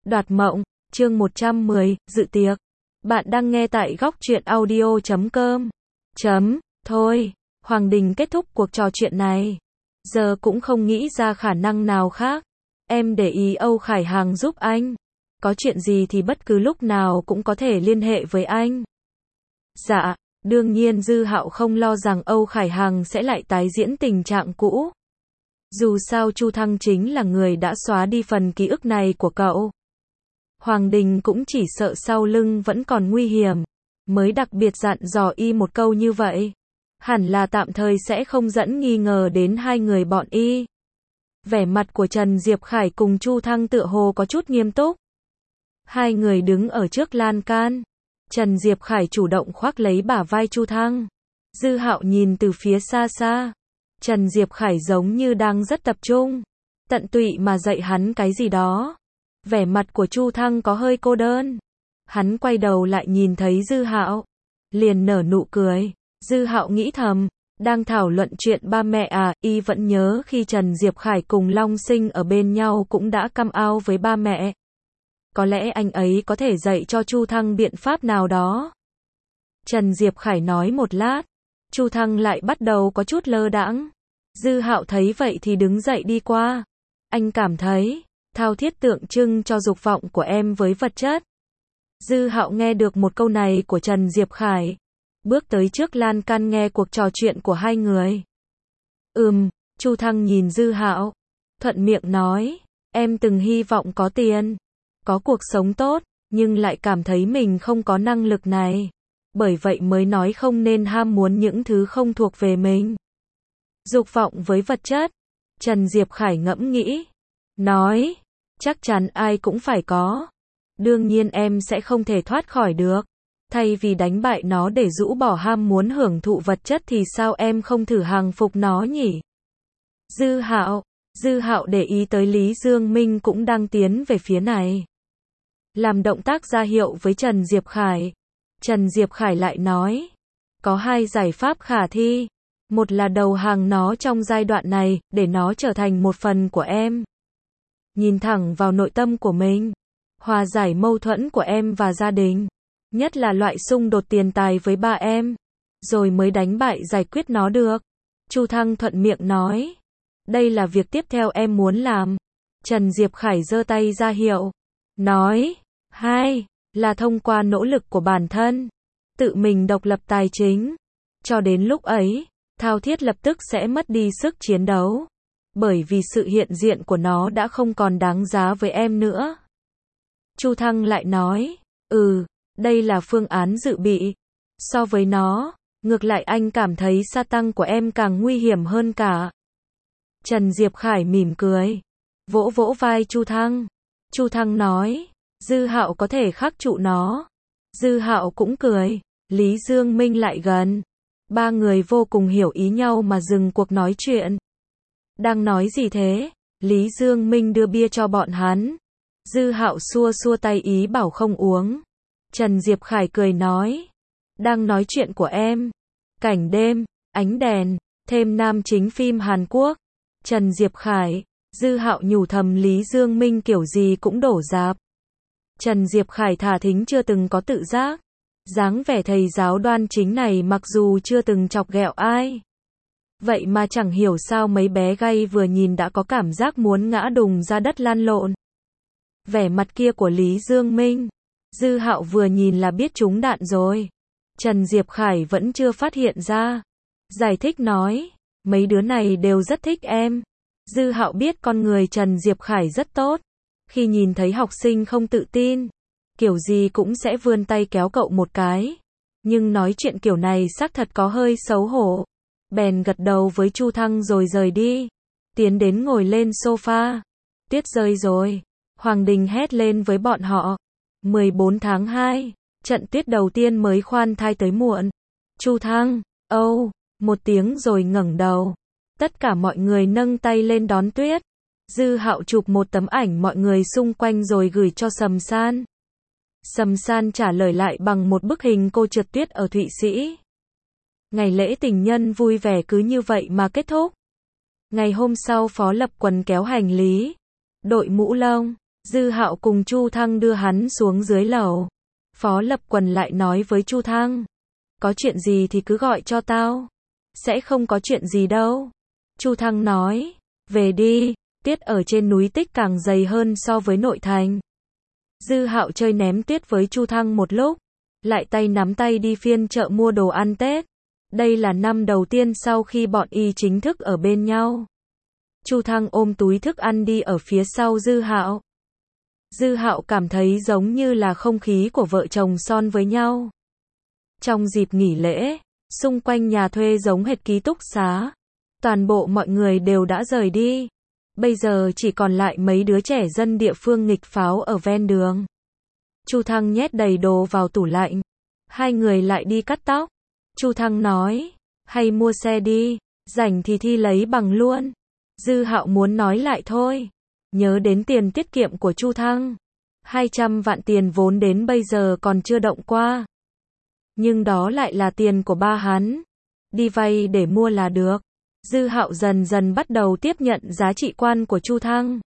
Đoạt mộng, chương 110, dự tiệc. Bạn đang nghe tại góc truyện audio.com. Thôi, Hoàng Đình kết thúc cuộc trò chuyện này. Giờ cũng không nghĩ ra khả năng nào khác. Em để ý Âu Khải Hằng giúp anh. Có chuyện gì thì bất cứ lúc nào cũng có thể liên hệ với anh. Dạ, đương nhiên Dư Hạo không lo rằng Âu Khải Hằng sẽ lại tái diễn tình trạng cũ. Dù sao Chu Thăng chính là người đã xóa đi phần ký ức này của cậu. Hoàng Đình cũng chỉ sợ sau lưng vẫn còn nguy hiểm, mới đặc biệt dặn dò y một câu như vậy. Hẳn là tạm thời sẽ không dẫn nghi ngờ đến hai người bọn y. Vẻ mặt của Trần Diệp Khải cùng Chu Thăng tựa hồ có chút nghiêm túc. Hai người đứng ở trước lan can. Trần Diệp Khải chủ động khoác lấy bả vai Chu Thăng. Dư Hạo nhìn từ phía xa xa. Trần Diệp Khải giống như đang rất tập trung, tận tụy mà dạy hắn cái gì đó. Vẻ mặt của Chu Thăng có hơi cô đơn. Hắn quay đầu lại nhìn thấy Dư Hạo, liền nở nụ cười. Dư Hạo nghĩ thầm, đang thảo luận chuyện ba mẹ à, y vẫn nhớ khi Trần Diệp Khải cùng Long Sinh ở bên nhau cũng đã căm ao với ba mẹ. Có lẽ anh ấy có thể dạy cho Chu Thăng biện pháp nào đó. Trần Diệp Khải nói một lát, Chu Thăng lại bắt đầu có chút lơ đãng. Dư Hạo thấy vậy thì đứng dậy đi qua. Anh cảm thấy, thao thiết tượng trưng cho dục vọng của em với vật chất. Dư Hạo nghe được một câu này của Trần Diệp Khải, bước tới trước lan can nghe cuộc trò chuyện của hai người. Chu Thăng nhìn Dư Hạo, thuận miệng nói, em từng hy vọng có tiền, có cuộc sống tốt, nhưng lại cảm thấy mình không có năng lực này. Bởi vậy mới nói không nên ham muốn những thứ không thuộc về mình. Dục vọng với vật chất. Trần Diệp Khải ngẫm nghĩ, nói, chắc chắn ai cũng phải có. Đương nhiên em sẽ không thể thoát khỏi được. Thay vì đánh bại nó để rũ bỏ ham muốn hưởng thụ vật chất thì sao em không thử hàng phục nó nhỉ? Dư Hạo để ý tới Lý Dương Minh cũng đang tiến về phía này. Làm động tác ra hiệu với Trần Diệp Khải. Trần Diệp Khải lại nói, có hai giải pháp khả thi. Một là đầu hàng nó trong giai đoạn này, để nó trở thành một phần của em. Nhìn thẳng vào nội tâm của mình. Hòa giải mâu thuẫn của em và gia đình. Nhất là loại xung đột tiền tài với ba em. Rồi mới đánh bại giải quyết nó được. Chu Thăng thuận miệng nói. Đây là việc tiếp theo em muốn làm. Trần Diệp Khải giơ tay ra hiệu. Nói. Hai, là thông qua nỗ lực của bản thân. Tự mình độc lập tài chính. Cho đến lúc ấy, thao thiết lập tức sẽ mất đi sức chiến đấu. Bởi vì sự hiện diện của nó đã không còn đáng giá với em nữa. Chu Thăng lại nói, đây là phương án dự bị. So với nó, ngược lại anh cảm thấy sa tăng của em càng nguy hiểm hơn cả. Trần Diệp Khải mỉm cười, vỗ vỗ vai Chu Thăng. Chu Thăng nói, Dư Hạo có thể khắc trụ nó. Dư Hạo cũng cười, Lý Dương Minh lại gần. Ba người vô cùng hiểu ý nhau mà dừng cuộc nói chuyện. Đang nói gì thế? Lý Dương Minh đưa bia cho bọn hắn. Dư Hạo xua xua tay ý bảo không uống. Trần Diệp Khải cười nói, đang nói chuyện của em. Cảnh đêm, ánh đèn, thêm nam chính phim Hàn Quốc. Trần Diệp Khải, Dư Hạo nhủ thầm Lý Dương Minh kiểu gì cũng đổ rạp. Trần Diệp Khải thả thính chưa từng có tự giác. Dáng vẻ thầy giáo đoan chính này mặc dù chưa từng chọc ghẹo ai. Vậy mà chẳng hiểu sao mấy bé gay vừa nhìn đã có cảm giác muốn ngã đùng ra đất lăn lộn. Vẻ mặt kia của Lý Dương Minh, Dư Hạo vừa nhìn là biết trúng đạn rồi. Trần Diệp Khải vẫn chưa phát hiện ra. Giải thích nói, mấy đứa này đều rất thích em. Dư Hạo biết con người Trần Diệp Khải rất tốt. Khi nhìn thấy học sinh không tự tin, kiểu gì cũng sẽ vươn tay kéo cậu một cái. Nhưng nói chuyện kiểu này xác thật có hơi xấu hổ. Bèn gật đầu với Chu Thăng rồi rời đi. Tiến đến ngồi lên sofa. Tuyết rơi rồi. Hoàng Đình hét lên với bọn họ. 14 tháng 2. Trận tuyết đầu tiên mới khoan thai tới muộn. Chu Thăng, một tiếng rồi ngẩng đầu. Tất cả mọi người nâng tay lên đón tuyết. Dư Hạo chụp một tấm ảnh mọi người xung quanh rồi gửi cho Sầm San. Sầm San trả lời lại bằng một bức hình cô trượt tuyết ở Thụy Sĩ. Ngày lễ tình nhân vui vẻ cứ như vậy mà kết thúc. Ngày hôm sau Phó Lập Quần kéo hành lý, đội mũ lông, Dư Hạo cùng Chu Thăng đưa hắn xuống dưới lầu. Phó Lập Quần lại nói với Chu Thăng, có chuyện gì thì cứ gọi cho tao. Sẽ không có chuyện gì đâu. Chu Thăng nói, về đi, tuyết ở trên núi Tích càng dày hơn so với nội thành. Dư Hạo chơi ném tuyết với Chu Thăng một lúc, lại tay nắm tay đi phiên chợ mua đồ ăn Tết. Đây là năm đầu tiên sau khi bọn y chính thức ở bên nhau. Chu Thăng ôm túi thức ăn đi ở phía sau Dư Hạo. Dư Hạo cảm thấy giống như là không khí của vợ chồng son với nhau. Trong dịp nghỉ lễ, xung quanh nhà thuê giống hệt ký túc xá. Toàn bộ mọi người đều đã rời đi. Bây giờ chỉ còn lại mấy đứa trẻ dân địa phương nghịch pháo ở ven đường. Chu Thăng nhét đầy đồ vào tủ lạnh. Hai người lại đi cắt tóc. Chu Thăng nói, hay mua xe đi, rảnh thì thi lấy bằng luôn. Dư Hạo muốn nói lại thôi. Nhớ đến tiền tiết kiệm của Chu Thăng. 200 vạn tiền vốn đến bây giờ còn chưa động qua. Nhưng đó lại là tiền của ba hắn. Đi vay để mua là được. Dư Hạo dần dần bắt đầu tiếp nhận giá trị quan của Chu Thăng.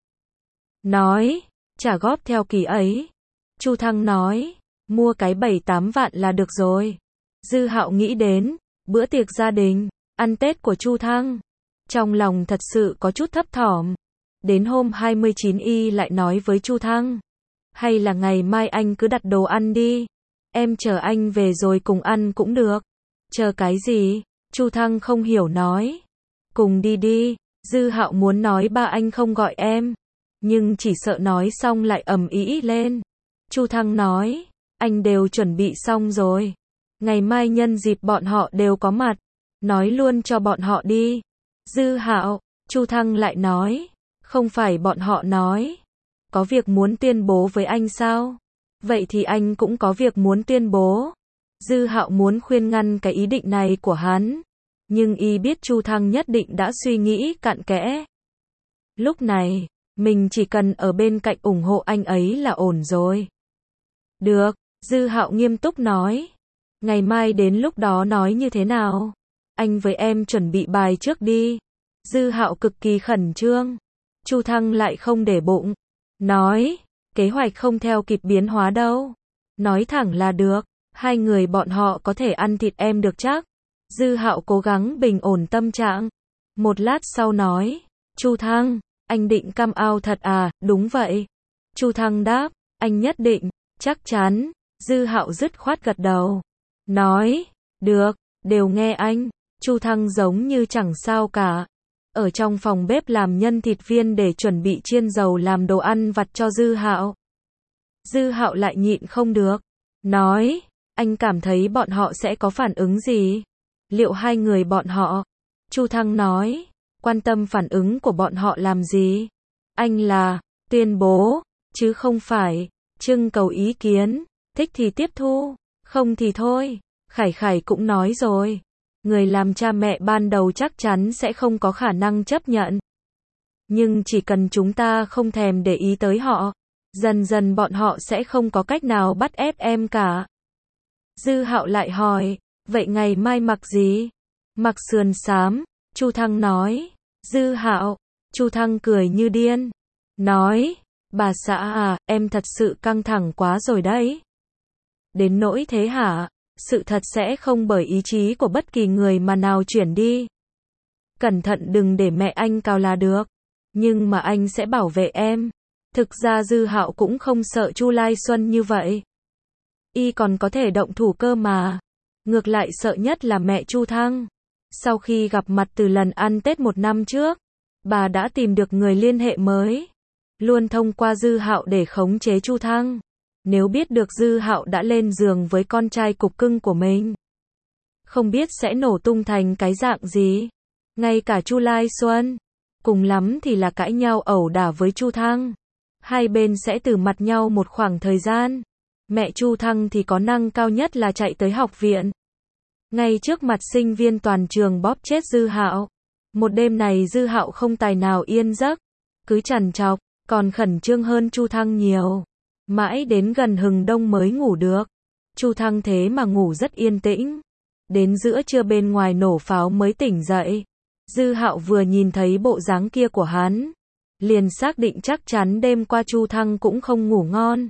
Nói, trả góp theo kỳ ấy. Chu Thăng nói, mua cái 7-8 vạn là được rồi. Dư Hạo nghĩ đến bữa tiệc gia đình, ăn Tết của Chu Thăng. Trong lòng thật sự có chút thấp thỏm. Đến hôm 29 y lại nói với Chu Thăng, hay là ngày mai anh cứ đặt đồ ăn đi. Em chờ anh về rồi cùng ăn cũng được. Chờ cái gì? Chu Thăng không hiểu nói. Cùng đi đi. Dư Hạo muốn nói ba anh không gọi em, nhưng chỉ sợ nói xong lại ầm ĩ lên. Chu Thăng nói, anh đều chuẩn bị xong rồi. Ngày mai nhân dịp bọn họ đều có mặt, nói luôn cho bọn họ đi. Dư Hạo, Chu Thăng lại nói, không phải bọn họ nói, có việc muốn tuyên bố với anh sao? Vậy thì anh cũng có việc muốn tuyên bố. Dư Hạo muốn khuyên ngăn cái ý định này của hắn, nhưng y biết Chu Thăng nhất định đã suy nghĩ cặn kẽ. Lúc này, mình chỉ cần ở bên cạnh ủng hộ anh ấy là ổn rồi. Được, Dư Hạo nghiêm túc nói. Ngày mai đến lúc đó nói như thế nào? Anh với em chuẩn bị bài trước đi. Dư Hạo cực kỳ khẩn trương. Chu Thăng lại không để bụng. Nói, kế hoạch không theo kịp biến hóa đâu. Nói thẳng là được. Hai người bọn họ có thể ăn thịt em được chắc. Dư Hạo cố gắng bình ổn tâm trạng. Một lát sau nói, Chu Thăng, anh định come out thật à? Đúng vậy. Chu Thăng đáp, anh nhất định, chắc chắn. Dư Hạo dứt khoát gật đầu. Nói, được, đều nghe anh. Chu Thăng giống như chẳng sao cả. Ở trong phòng bếp làm nhân thịt viên để chuẩn bị chiên dầu làm đồ ăn vặt cho Dư Hạo. Dư Hạo lại nhịn không được. Nói, anh cảm thấy bọn họ sẽ có phản ứng gì? Liệu hai người bọn họ? Chu Thăng nói, quan tâm phản ứng của bọn họ làm gì? Anh là, tuyên bố, chứ không phải, trưng cầu ý kiến, thích thì tiếp thu, không thì thôi. Khải Khải cũng nói rồi. Người làm cha mẹ ban đầu chắc chắn sẽ không có khả năng chấp nhận. Nhưng chỉ cần chúng ta không thèm để ý tới họ, dần dần bọn họ sẽ không có cách nào bắt ép em cả. Dư Hạo lại hỏi, vậy ngày mai mặc gì? Mặc sườn xám, Chu Thăng nói. Dư Hạo, Chu Thăng cười như điên. Nói, bà xã à, em thật sự căng thẳng quá rồi đấy. Đến nỗi thế hả? Sự thật sẽ không bởi ý chí của bất kỳ người mà nào chuyển đi. Cẩn thận đừng để mẹ anh cào là được. Nhưng mà anh sẽ bảo vệ em. Thực ra Dư Hạo cũng không sợ Chu Lai Xuân như vậy. Y còn có thể động thủ cơ mà. Ngược lại sợ nhất là mẹ Chu Thăng. Sau khi gặp mặt từ lần ăn Tết một năm trước, bà đã tìm được người liên hệ mới. Luôn thông qua Dư Hạo để khống chế Chu Thăng. Nếu biết được Dư Hạo đã lên giường với con trai cục cưng của mình, không biết sẽ nổ tung thành cái dạng gì. Ngay cả Chu Lai Xuân, cùng lắm thì là cãi nhau ẩu đả với Chu Thăng. Hai bên sẽ từ mặt nhau một khoảng thời gian. Mẹ Chu Thăng thì có năng cao nhất là chạy tới học viện. Ngay trước mặt sinh viên toàn trường bóp chết Dư Hạo. Một đêm này Dư Hạo không tài nào yên giấc, cứ trằn trọc, còn khẩn trương hơn Chu Thăng nhiều. Mãi đến gần hừng đông mới ngủ được. Chu Thăng thế mà ngủ rất yên tĩnh. Đến giữa trưa bên ngoài nổ pháo mới tỉnh dậy. Dư Hạo vừa nhìn thấy bộ dáng kia của hắn, liền xác định chắc chắn đêm qua Chu Thăng cũng không ngủ ngon.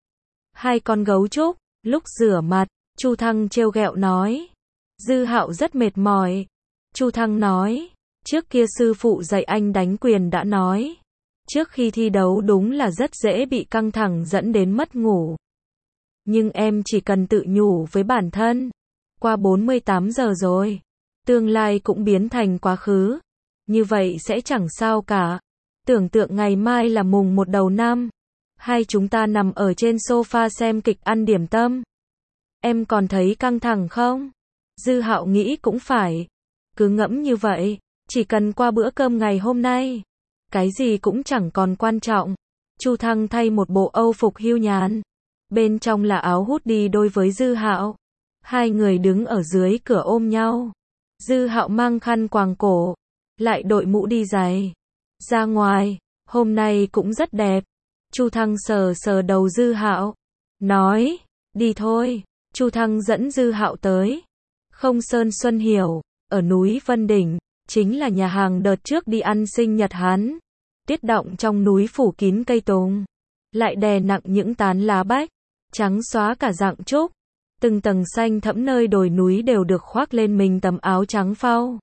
Hai con gấu trúc, lúc rửa mặt, Chu Thăng trêu ghẹo nói. Dư Hạo rất mệt mỏi. Chu Thăng nói, trước kia sư phụ dạy anh đánh quyền đã nói, trước khi thi đấu đúng là rất dễ bị căng thẳng dẫn đến mất ngủ. Nhưng em chỉ cần tự nhủ với bản thân, qua 48 giờ rồi, tương lai cũng biến thành quá khứ, như vậy sẽ chẳng sao cả. Tưởng tượng ngày mai là mùng 1 đầu năm, hai chúng ta nằm ở trên sofa xem kịch ăn điểm tâm. Em còn thấy căng thẳng không? Dư Hạo nghĩ cũng phải. Cứ ngẫm như vậy, chỉ cần qua bữa cơm ngày hôm nay, cái gì cũng chẳng còn quan trọng. Chu Thăng thay một bộ âu phục hưu nhàn, bên trong là áo hoodie đôi với Dư Hạo. Hai người đứng ở dưới cửa ôm nhau. Dư Hạo mang khăn quàng cổ, lại đội mũ đi giày. Ra ngoài, hôm nay cũng rất đẹp. Chu Thăng sờ sờ đầu Dư Hạo, nói, đi thôi. Chu Thăng dẫn Dư Hạo tới Không Sơn Xuân Hiểu, ở núi Vân Đỉnh, chính là nhà hàng đợt trước đi ăn sinh nhật hắn. Tuyết động trong núi phủ kín cây tùng, lại đè nặng những tán lá bách, trắng xóa cả rặng trúc. Từng tầng xanh thẫm nơi đồi núi đều được khoác lên mình tấm áo trắng phau.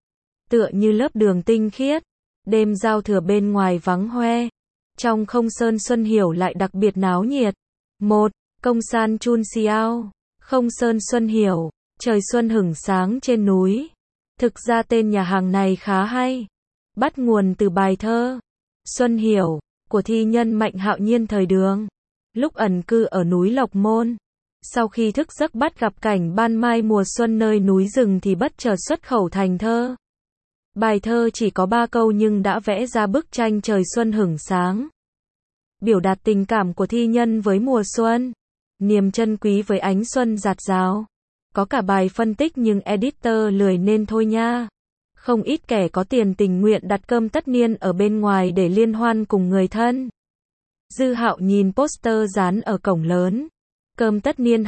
Tựa như lớp đường tinh khiết, đêm giao thừa bên ngoài vắng hoe. Trong Không Sơn Xuân Hiểu lại đặc biệt náo nhiệt. 1. Công San Chun Xiao, Không Sơn Xuân Hiểu, trời xuân hửng sáng trên núi. Thực ra tên nhà hàng này khá hay, bắt nguồn từ bài thơ Xuân Hiểu của thi nhân Mạnh Hạo Nhiên thời Đường, lúc ẩn cư ở núi Lộc Môn. Sau khi thức giấc bắt gặp cảnh ban mai mùa xuân nơi núi rừng thì bất chợt xuất khẩu thành thơ. Bài thơ chỉ có 3 câu nhưng đã vẽ ra bức tranh trời xuân hửng sáng, biểu đạt tình cảm của thi nhân với mùa xuân, niềm trân quý với ánh xuân rạt rào. Có cả bài phân tích nhưng editor lười nên thôi nha. Không ít kẻ có tiền tình nguyện đặt cơm tất niên ở bên ngoài để liên hoan cùng người thân. Dư Hạo nhìn poster dán ở cổng lớn. Cơm tất niên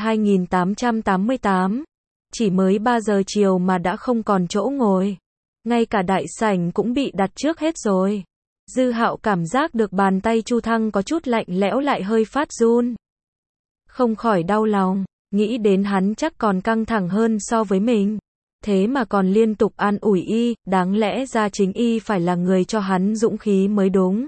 2888. Chỉ mới 3 giờ chiều mà đã không còn chỗ ngồi. Ngay cả đại sảnh cũng bị đặt trước hết rồi. Dư Hạo cảm giác được bàn tay Chu Thăng có chút lạnh lẽo lại hơi phát run. Không khỏi đau lòng, nghĩ đến hắn chắc còn căng thẳng hơn so với mình. Thế mà còn liên tục an ủi y, đáng lẽ ra chính y phải là người cho hắn dũng khí mới đúng.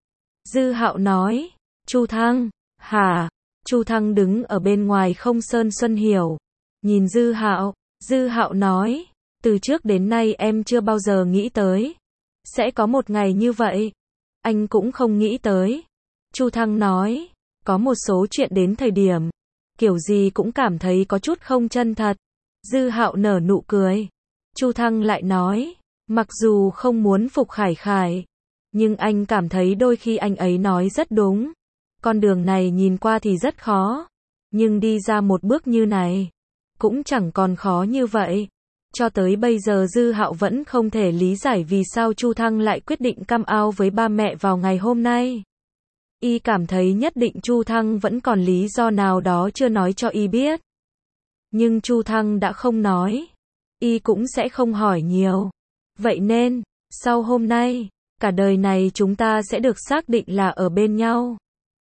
Dư Hạo nói, Chu Thăng, hả? Chu Thăng đứng ở bên ngoài Không Sơn Xuân Hiểu, nhìn Dư Hạo. Dư Hạo nói, từ trước đến nay em chưa bao giờ nghĩ tới sẽ có một ngày như vậy. Anh cũng không nghĩ tới. Chu Thăng nói, có một số chuyện đến thời điểm, kiểu gì cũng cảm thấy có chút không chân thật. Dư Hạo nở nụ cười. Chu Thăng lại nói, mặc dù không muốn phục Khải Khải, nhưng anh cảm thấy đôi khi anh ấy nói rất đúng. Con đường này nhìn qua thì rất khó, nhưng đi ra một bước như này, cũng chẳng còn khó như vậy. Cho tới bây giờ Dư Hạo vẫn không thể lý giải vì sao Chu Thăng lại quyết định come out với ba mẹ vào ngày hôm nay. Y cảm thấy nhất định Chu Thăng vẫn còn lý do nào đó chưa nói cho y biết. Nhưng Chu Thăng đã không nói, y cũng sẽ không hỏi nhiều. Vậy nên, sau hôm nay, cả đời này chúng ta sẽ được xác định là ở bên nhau.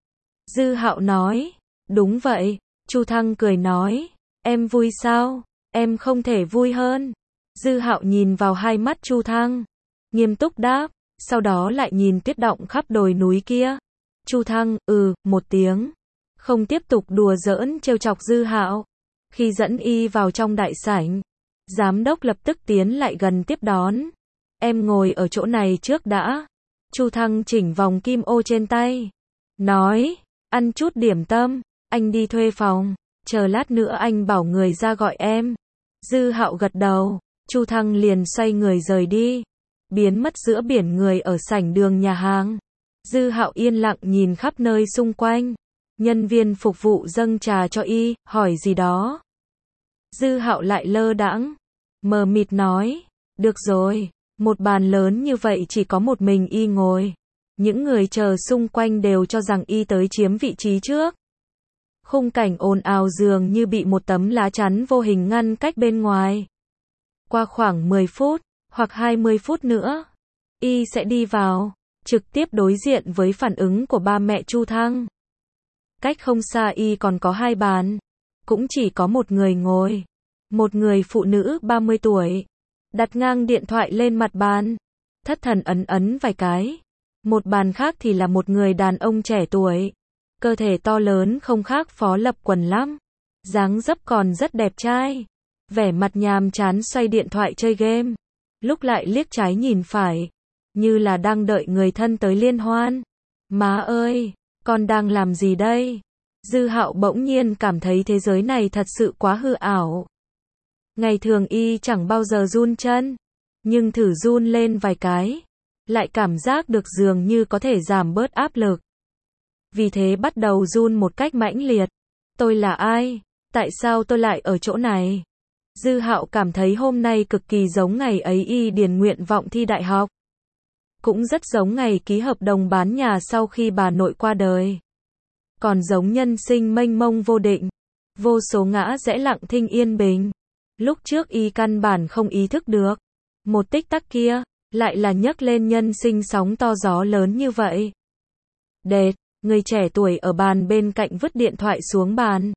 Dư Hạo nói, đúng vậy. Chu Thăng cười nói, em vui sao? Em không thể vui hơn. Dư Hạo nhìn vào hai mắt Chu Thăng, nghiêm túc đáp, sau đó lại nhìn tuyết động khắp đồi núi kia. Chu Thăng, một tiếng, không tiếp tục đùa giỡn trêu chọc Dư Hạo. Khi dẫn y vào trong đại sảnh, giám đốc lập tức tiến lại gần tiếp đón. Em ngồi ở chỗ này trước đã. Chu Thăng chỉnh vòng kim ô trên tay, nói, ăn chút điểm tâm, anh đi thuê phòng, chờ lát nữa anh bảo người ra gọi em. Dư Hạo gật đầu, Chu Thăng liền xoay người rời đi, biến mất giữa biển người ở sảnh đường nhà hàng. Dư Hạo yên lặng nhìn khắp nơi xung quanh. Nhân viên phục vụ dâng trà cho y, hỏi gì đó. Dư Hạo lại lơ đãng, mờ mịt nói, được rồi, một bàn lớn như vậy chỉ có một mình y ngồi. Những người chờ xung quanh đều cho rằng y tới chiếm vị trí trước. Khung cảnh ồn ào dường như bị một tấm lá chắn vô hình ngăn cách bên ngoài. Qua khoảng 10 phút, hoặc 20 phút nữa, y sẽ đi vào. trực tiếp đối diện với phản ứng của ba mẹ Chu Thăng. Cách không xa y còn có hai bàn, cũng chỉ có một người ngồi. Một người phụ nữ 30 tuổi, đặt ngang điện thoại lên mặt bàn, thất thần ấn ấn vài cái. Một bàn khác thì là một người đàn ông trẻ tuổi, cơ thể to lớn không khác Phó Lập Quần lắm, dáng dấp còn rất đẹp trai, vẻ mặt nhàm chán xoay điện thoại chơi game, lúc lại liếc trái nhìn phải, như là đang đợi người thân tới liên hoan. Má ơi, con đang làm gì đây? Dư Hạo bỗng nhiên cảm thấy thế giới này thật sự quá hư ảo. Ngày thường y chẳng bao giờ run chân, nhưng thử run lên vài cái, lại cảm giác được dường như có thể giảm bớt áp lực. Vì thế bắt đầu run một cách mãnh liệt. Tôi là ai? Tại sao tôi lại ở chỗ này? Dư Hạo cảm thấy hôm nay cực kỳ giống ngày ấy y điền nguyện vọng thi đại học. Cũng rất giống ngày ký hợp đồng bán nhà sau khi bà nội qua đời. Còn giống nhân sinh mênh mông vô định, vô số ngã rẽ lặng thinh yên bình. Lúc trước y căn bản không ý thức được, một tích tắc kia, lại là nhấc lên nhân sinh sóng to gió lớn như vậy. Đệt, người trẻ tuổi ở bàn bên cạnh vứt điện thoại xuống bàn.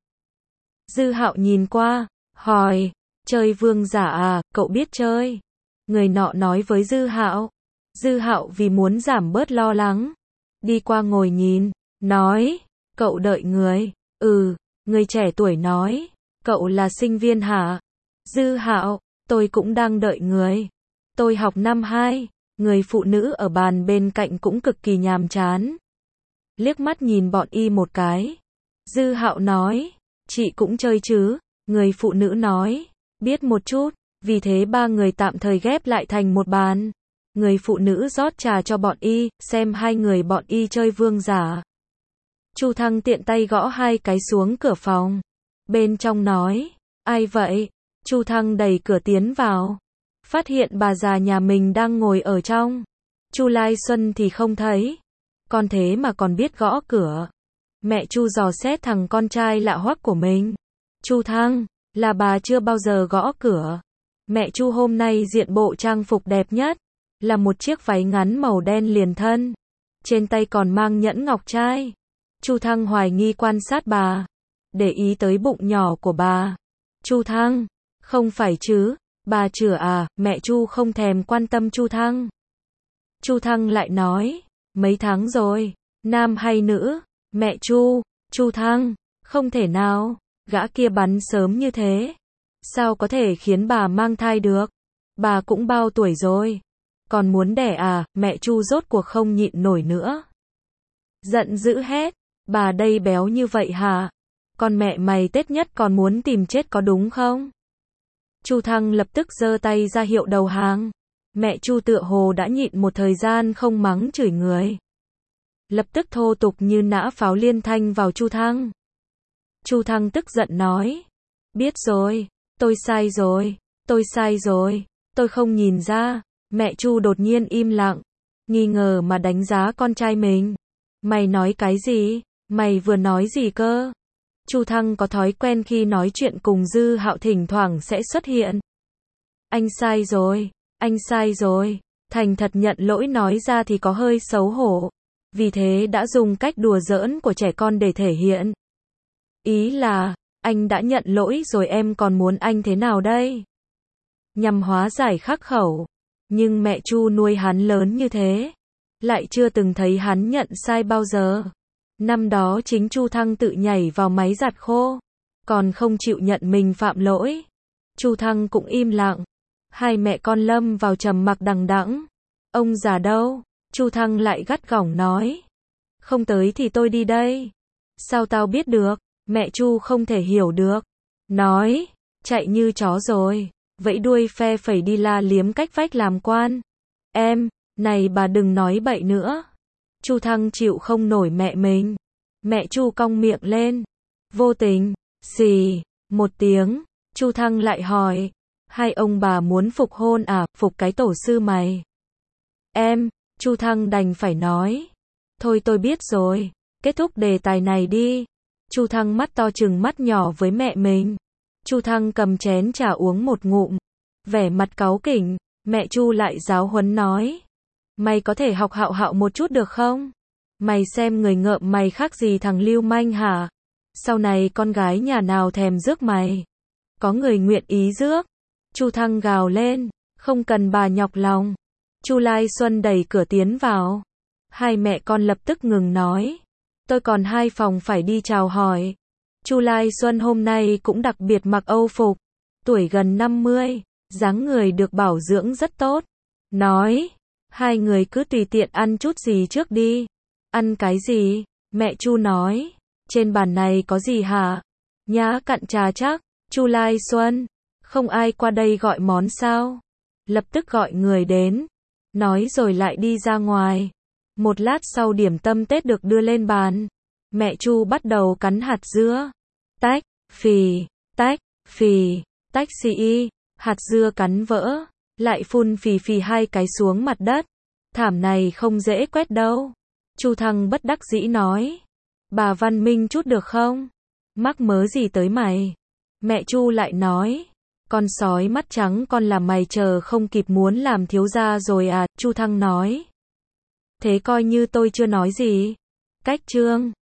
Dư Hạo nhìn qua, hỏi, chơi vương giả à, cậu biết chơi? Người nọ nói với Dư Hạo. Dư Hạo vì muốn giảm bớt lo lắng, đi qua ngồi nhìn, nói, cậu đợi người. Người trẻ tuổi nói, cậu là sinh viên hả? Dư Hạo, tôi cũng đang đợi người. Tôi học năm 2, người phụ nữ ở bàn bên cạnh cũng cực kỳ nhàm chán. Liếc mắt nhìn bọn y một cái. Dư Hạo nói, chị cũng chơi chứ? Người phụ nữ nói, biết một chút, vì thế ba người tạm thời ghép lại thành một bàn. Người phụ nữ rót trà cho bọn y, xem hai người bọn y chơi vương giả. Chu Thăng tiện tay gõ hai cái xuống cửa phòng. Bên trong nói, ai vậy? Chu Thăng đẩy cửa tiến vào, phát hiện bà già nhà mình đang ngồi ở trong. Chu Lai Xuân thì không thấy. Con thế mà còn biết gõ cửa. Mẹ Chu dò xét thằng con trai lạ hoắc của mình. Chu Thăng, là bà chưa bao giờ gõ cửa. Mẹ Chu hôm nay diện bộ trang phục đẹp nhất, là một chiếc váy ngắn màu đen liền thân, trên tay còn mang nhẫn ngọc trai. Chu Thăng hoài nghi quan sát bà, để ý tới bụng nhỏ của bà. Chu Thăng, không phải chứ, bà chửa à? Mẹ Chu không thèm quan tâm Chu Thăng. Chu Thăng lại nói, mấy tháng rồi, nam hay nữ? Mẹ Chu, Chu Thăng, không thể nào, gã kia bắn sớm như thế, sao có thể khiến bà mang thai được? Bà cũng bao tuổi rồi, còn muốn đẻ à? Mẹ Chu rốt cuộc không nhịn nổi nữa, giận dữ hét, bà đây béo như vậy hả? Con mẹ mày tết nhất còn muốn tìm chết có đúng không? Chu Thăng lập tức giơ tay ra hiệu đầu hàng. Mẹ Chu tựa hồ đã nhịn một thời gian không mắng chửi người, lập tức thô tục như nã pháo liên thanh vào Chu Thăng. Chu Thăng tức giận nói, biết rồi, tôi sai rồi, tôi sai rồi, tôi không nhìn ra. Mẹ Chu đột nhiên im lặng, nghi ngờ mà đánh giá con trai mình. Mày nói cái gì? Mày vừa nói gì cơ? Chu Thăng có thói quen khi nói chuyện cùng Dư Hạo thỉnh thoảng sẽ xuất hiện. Anh sai rồi, anh sai rồi. Thành thật nhận lỗi nói ra thì có hơi xấu hổ, vì thế đã dùng cách đùa giỡn của trẻ con để thể hiện. Ý là, anh đã nhận lỗi rồi, em còn muốn anh thế nào đây? Nhằm hóa giải khắc khẩu. Nhưng mẹ Chu nuôi hắn lớn như thế, lại chưa từng thấy hắn nhận sai bao giờ. Năm đó chính Chu Thăng tự nhảy vào máy giặt khô, còn không chịu nhận mình phạm lỗi. Chu Thăng cũng im lặng. Hai mẹ con lâm vào trầm mặc đằng đẵng. Ông già đâu? Chu Thăng lại gắt gỏng nói. Không tới thì tôi đi đây. Sao tao biết được? Mẹ Chu không thể hiểu được. Nói, chạy như chó rồi, vẫy đuôi phe phẩy đi la liếm cách vách làm quan. Em, này bà đừng nói bậy nữa. Chu Thăng chịu không nổi mẹ mình. Mẹ Chu cong miệng lên, vô tình, xì, một tiếng. Chu Thăng lại hỏi, hai ông bà muốn phục hôn à? Phục cái tổ sư mày. Em, Chu Thăng đành phải nói. Thôi tôi biết rồi, kết thúc đề tài này đi. Chu Thăng mắt to trừng mắt nhỏ với mẹ mình. Chu Thăng cầm chén trà uống một ngụm, vẻ mặt cáu kỉnh. Mẹ Chu lại giáo huấn nói, Mày có thể học Hạo Hạo một chút được không? Mày xem người ngợm mày khác gì thằng lưu manh hả? Sau này con gái nhà nào thèm rước mày? Có người nguyện ý rước. Chu Thăng gào lên, không cần bà nhọc lòng. Chu Lai Xuân đẩy cửa tiến vào. Hai mẹ con lập tức ngừng nói. Tôi còn 2 phòng phải đi chào hỏi. Chu Lai Xuân hôm nay cũng đặc biệt mặc Âu phục. Tuổi gần 50, dáng người được bảo dưỡng rất tốt. Nói, hai người cứ tùy tiện ăn chút gì trước đi. Ăn cái gì? Mẹ Chu nói. Trên bàn này có gì hả? Nhã cặn trà chắc. Chu Lai Xuân. Không ai qua đây gọi món sao? Lập tức gọi người đến. Nói rồi lại đi ra ngoài. Một lát sau điểm tâm Tết được đưa lên bàn. Mẹ Chu bắt đầu cắn hạt dưa. Tách, phì, tách, phì, tách xì. Hạt dưa cắn vỡ. Lại phun phì phì 2 cái xuống mặt đất. Thảm này không dễ quét đâu. Chu Thăng bất đắc dĩ nói. Bà văn minh chút được không? Mắc mớ gì tới mày? Mẹ Chu lại nói. Con sói mắt trắng con làm mày chờ không kịp muốn làm thiếu gia rồi à? Chu Thăng nói. Thế coi như tôi chưa nói gì. Cách chương